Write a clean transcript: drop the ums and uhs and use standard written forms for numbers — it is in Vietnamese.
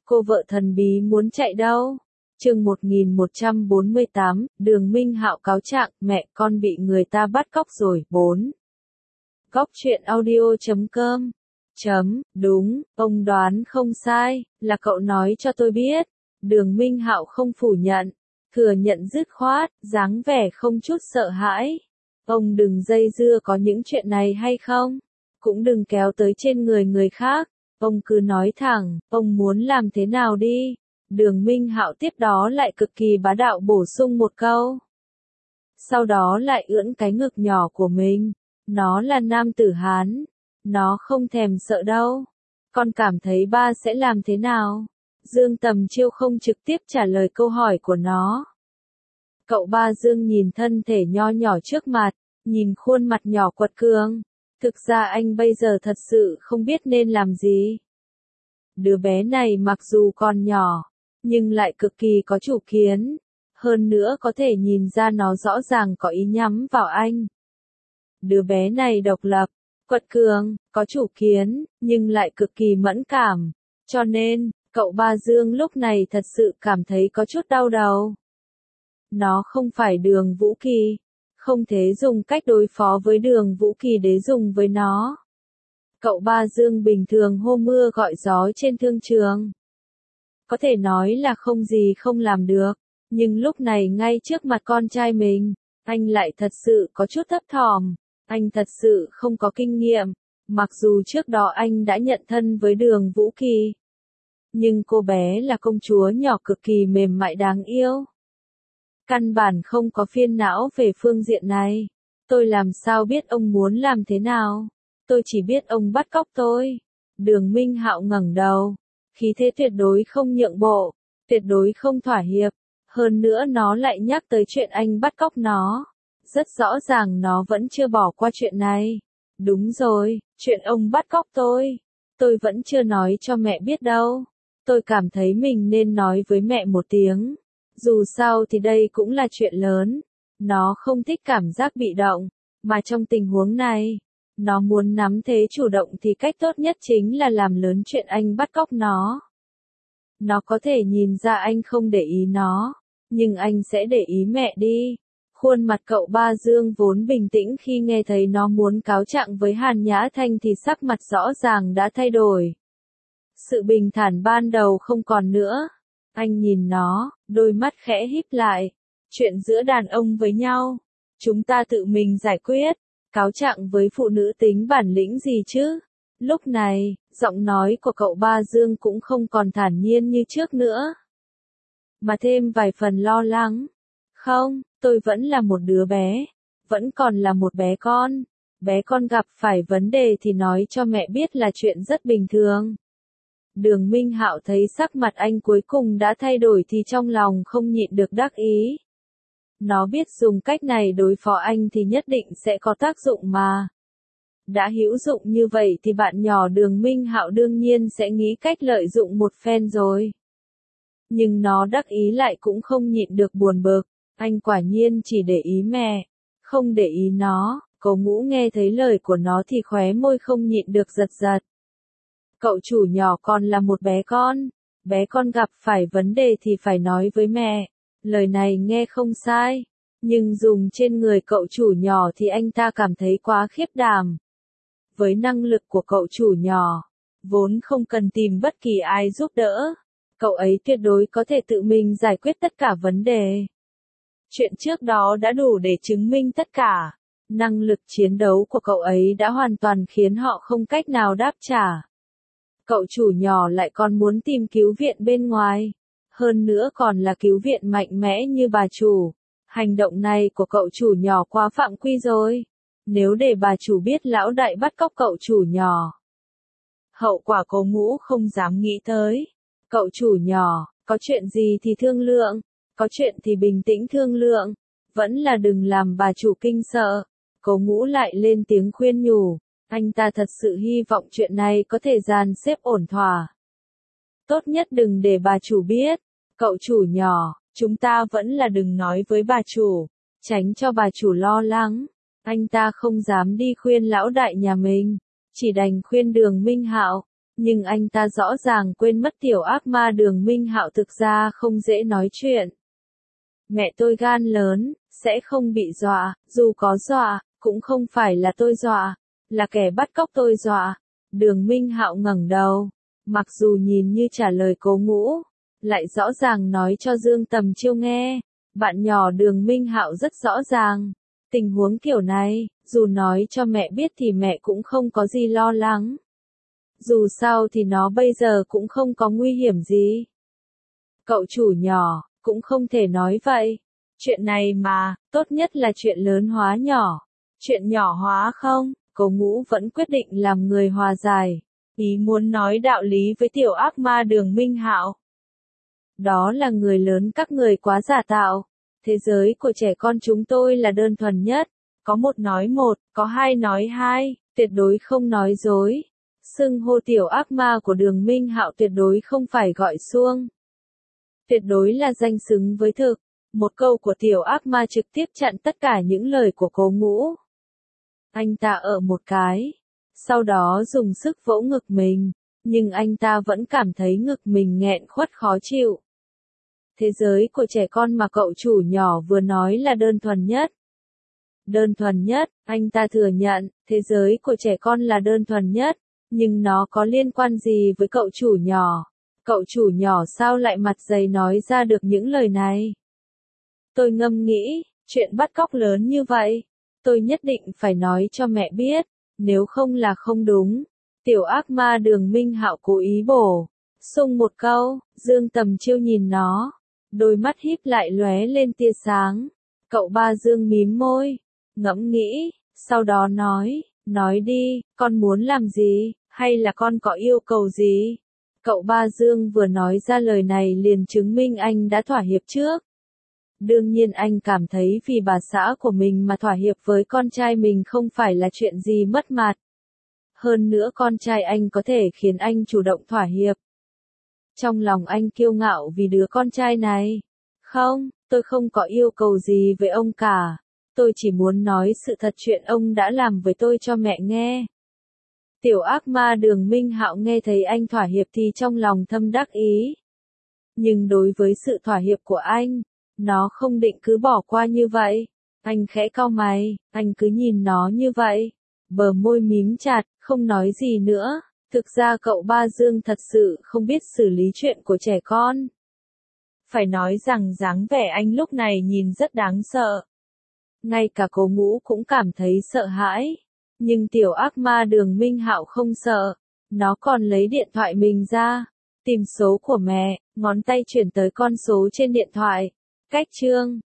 Cô vợ thần bí muốn chạy đâu? Chương 1148, Đường Minh Hạo cáo trạng, mẹ con bị người ta bắt cóc rồi. 4. Góc truyện audio.com. Đúng, ông đoán không sai, là cậu nói cho tôi biết. Đường Minh Hạo không phủ nhận, thừa nhận dứt khoát, dáng vẻ không chút sợ hãi. Ông đừng dây dưa có những chuyện này hay không? Cũng đừng kéo tới trên người khác. Ông cứ nói thẳng, ông muốn làm thế nào đi. Đường Minh Hạo tiếp đó lại cực kỳ bá đạo bổ sung một câu. Sau đó lại ưỡn cái ngực nhỏ của mình. Nó là nam tử Hán. Nó không thèm sợ đâu. Con cảm thấy ba sẽ làm thế nào? Dương Tầm Chiêu không trực tiếp trả lời câu hỏi của nó. Cậu ba Dương nhìn thân thể nho nhỏ trước mặt, nhìn khuôn mặt nhỏ quật cường. Thực ra anh bây giờ thật sự không biết nên làm gì. Đứa bé này mặc dù còn nhỏ, nhưng lại cực kỳ có chủ kiến. Hơn nữa có thể nhìn ra nó rõ ràng có ý nhắm vào anh. Đứa bé này độc lập, quật cường, có chủ kiến, nhưng lại cực kỳ mẫn cảm. Cho nên, cậu ba Dương lúc này thật sự cảm thấy có chút đau đầu. Nó không phải Đường Vũ Kỳ. Không thể dùng cách đối phó với Đường Vũ Kỳ để dùng với nó. Cậu ba Dương bình thường hô mưa gọi gió trên thương trường. Có thể nói là không gì không làm được. Nhưng lúc này ngay trước mặt con trai mình, anh lại thật sự có chút thấp thỏm. Anh thật sự không có kinh nghiệm. Mặc dù trước đó anh đã nhận thân với Đường Vũ Kỳ. Nhưng cô bé là công chúa nhỏ cực kỳ mềm mại đáng yêu. Căn bản không có phiền não về phương diện này. Tôi làm sao biết ông muốn làm thế nào? Tôi chỉ biết ông bắt cóc tôi. Đường Minh Hạo ngẩng đầu. Khí thế tuyệt đối không nhượng bộ. Tuyệt đối không thỏa hiệp. Hơn nữa nó lại nhắc tới chuyện anh bắt cóc nó. Rất rõ ràng nó vẫn chưa bỏ qua chuyện này. Đúng rồi, chuyện ông bắt cóc tôi vẫn chưa nói cho mẹ biết đâu. Tôi cảm thấy mình nên nói với mẹ một tiếng. Dù sao thì đây cũng là chuyện lớn. Nó không thích cảm giác bị động. Mà trong tình huống này, nó muốn nắm thế chủ động thì cách tốt nhất chính là làm lớn chuyện anh bắt cóc nó. Nó có thể nhìn ra anh không để ý nó. Nhưng anh sẽ để ý mẹ đi. Khuôn mặt cậu ba Dương vốn bình tĩnh khi nghe thấy nó muốn cáo trạng với Hàn Nhã Thanh thì sắc mặt rõ ràng đã thay đổi. Sự bình thản ban đầu không còn nữa. Anh nhìn nó, đôi mắt khẽ híp lại. Chuyện giữa đàn ông với nhau, chúng ta tự mình giải quyết. Cáo trạng với phụ nữ tính bản lĩnh gì chứ? Lúc này, giọng nói của cậu ba Dương cũng không còn thản nhiên như trước nữa. Mà thêm vài phần lo lắng. Không, tôi vẫn là một đứa bé. Vẫn còn là một bé con. Bé con gặp phải vấn đề thì nói cho mẹ biết là chuyện rất bình thường. Đường Minh Hạo thấy sắc mặt anh cuối cùng đã thay đổi thì trong lòng không nhịn được đắc ý. Nó biết dùng cách này đối phó anh thì nhất định sẽ có tác dụng mà. Đã hữu dụng như vậy thì bạn nhỏ Đường Minh Hạo đương nhiên sẽ nghĩ cách lợi dụng một phen rồi. Nhưng nó đắc ý lại cũng không nhịn được buồn bực. Anh quả nhiên chỉ để ý mẹ, không để ý nó. Cố Ngũ nghe thấy lời của nó thì khóe môi không nhịn được giật giật. Cậu chủ nhỏ còn là một bé con gặp phải vấn đề thì phải nói với mẹ. Lời này nghe không sai, nhưng dùng trên người cậu chủ nhỏ thì anh ta cảm thấy quá khiếp đảm. Với năng lực của cậu chủ nhỏ, vốn không cần tìm bất kỳ ai giúp đỡ, cậu ấy tuyệt đối có thể tự mình giải quyết tất cả vấn đề. Chuyện trước đó đã đủ để chứng minh tất cả. Năng lực chiến đấu của cậu ấy đã hoàn toàn khiến họ không cách nào đáp trả. Cậu chủ nhỏ lại còn muốn tìm cứu viện bên ngoài. Hơn nữa còn là cứu viện mạnh mẽ như bà chủ. Hành động này của cậu chủ nhỏ quá phạm quy rồi. Nếu để bà chủ biết lão đại bắt cóc cậu chủ nhỏ, hậu quả Cố Ngũ không dám nghĩ tới. Cậu chủ nhỏ, có chuyện gì thì thương lượng. Có chuyện thì bình tĩnh thương lượng. Vẫn là đừng làm bà chủ kinh sợ. Cố Ngũ lại lên tiếng khuyên nhủ. Anh ta thật sự hy vọng chuyện này có thể dàn xếp ổn thỏa. Tốt nhất đừng để bà chủ biết. Cậu chủ nhỏ, chúng ta vẫn là đừng nói với bà chủ. Tránh cho bà chủ lo lắng. Anh ta không dám đi khuyên lão đại nhà mình. Chỉ đành khuyên Đường Minh Hạo. Nhưng anh ta rõ ràng quên mất tiểu ác ma Đường Minh Hạo thực ra không dễ nói chuyện. Mẹ tôi gan lớn, sẽ không bị dọa, dù có dọa, cũng không phải là tôi dọa, là kẻ bắt cóc tôi dọa. Đường Minh Hạo ngẩng đầu, mặc dù nhìn như trả lời Cố Ngũ, lại rõ ràng nói cho Dương Tầm Chiêu nghe. Bạn nhỏ Đường Minh Hạo rất rõ ràng, tình huống kiểu này, dù nói cho mẹ biết thì mẹ cũng không có gì lo lắng. Dù sao thì nó bây giờ cũng không có nguy hiểm gì. Cậu chủ nhỏ, cũng không thể nói vậy. Chuyện này mà, tốt nhất là chuyện lớn hóa nhỏ. Chuyện nhỏ hóa không, Cố Ngũ vẫn quyết định làm người hòa giải. Ý muốn nói đạo lý với tiểu ác ma Đường Minh Hạo. Đó là người lớn các người quá giả tạo. Thế giới của trẻ con chúng tôi là đơn thuần nhất. Có một nói một, có hai nói hai, tuyệt đối không nói dối. Xưng hô tiểu ác ma của Đường Minh Hạo tuyệt đối không phải gọi xuông. Tuyệt đối là danh xứng với thực. Một câu của tiểu ác ma trực tiếp chặn tất cả những lời của Cố Ngũ. Anh ta ở một cái, sau đó dùng sức vỗ ngực mình, nhưng anh ta vẫn cảm thấy ngực mình nghẹn khuất khó chịu. Thế giới của trẻ con mà cậu chủ nhỏ vừa nói là đơn thuần nhất. Đơn thuần nhất, anh ta thừa nhận, thế giới của trẻ con là đơn thuần nhất, nhưng nó có liên quan gì với cậu chủ nhỏ? Cậu chủ nhỏ sao lại mặt dày nói ra được những lời này? Tôi ngâm nghĩ, chuyện bắt cóc lớn như vậy, tôi nhất định phải nói cho mẹ biết, nếu không là không đúng. Tiểu ác ma Đường Minh Hạo cố ý bổ sung một câu, Dương Tầm Chiêu nhìn nó, đôi mắt híp lại lóe lên tia sáng. Cậu ba Dương mím môi, ngẫm nghĩ, sau đó nói đi, con muốn làm gì, hay là con có yêu cầu gì? Cậu ba Dương vừa nói ra lời này liền chứng minh anh đã thỏa hiệp trước. Đương nhiên anh cảm thấy vì bà xã của mình mà thỏa hiệp với con trai mình không phải là chuyện gì mất mặt. Hơn nữa con trai anh có thể khiến anh chủ động thỏa hiệp. Trong lòng anh kiêu ngạo vì đứa con trai này. Không, tôi không có yêu cầu gì với ông cả. Tôi chỉ muốn nói sự thật chuyện ông đã làm với tôi cho mẹ nghe. Tiểu ác ma Đường Minh Hạo nghe thấy anh thỏa hiệp thì trong lòng thâm đắc ý. Nhưng đối với sự thỏa hiệp của anh, nó không định cứ bỏ qua như vậy. Anh khẽ cau mày, anh cứ nhìn nó như vậy. Bờ môi mím chặt, không nói gì nữa. Thực ra cậu ba Dương thật sự không biết xử lý chuyện của trẻ con. Phải nói rằng dáng vẻ anh lúc này nhìn rất đáng sợ. Ngay cả Cố Ngũ cũng cảm thấy sợ hãi. Nhưng tiểu ác ma Đường Minh Hạo không sợ. Nó còn lấy điện thoại mình ra. Tìm số của mẹ, ngón tay chuyển tới con số trên điện thoại. Cách chương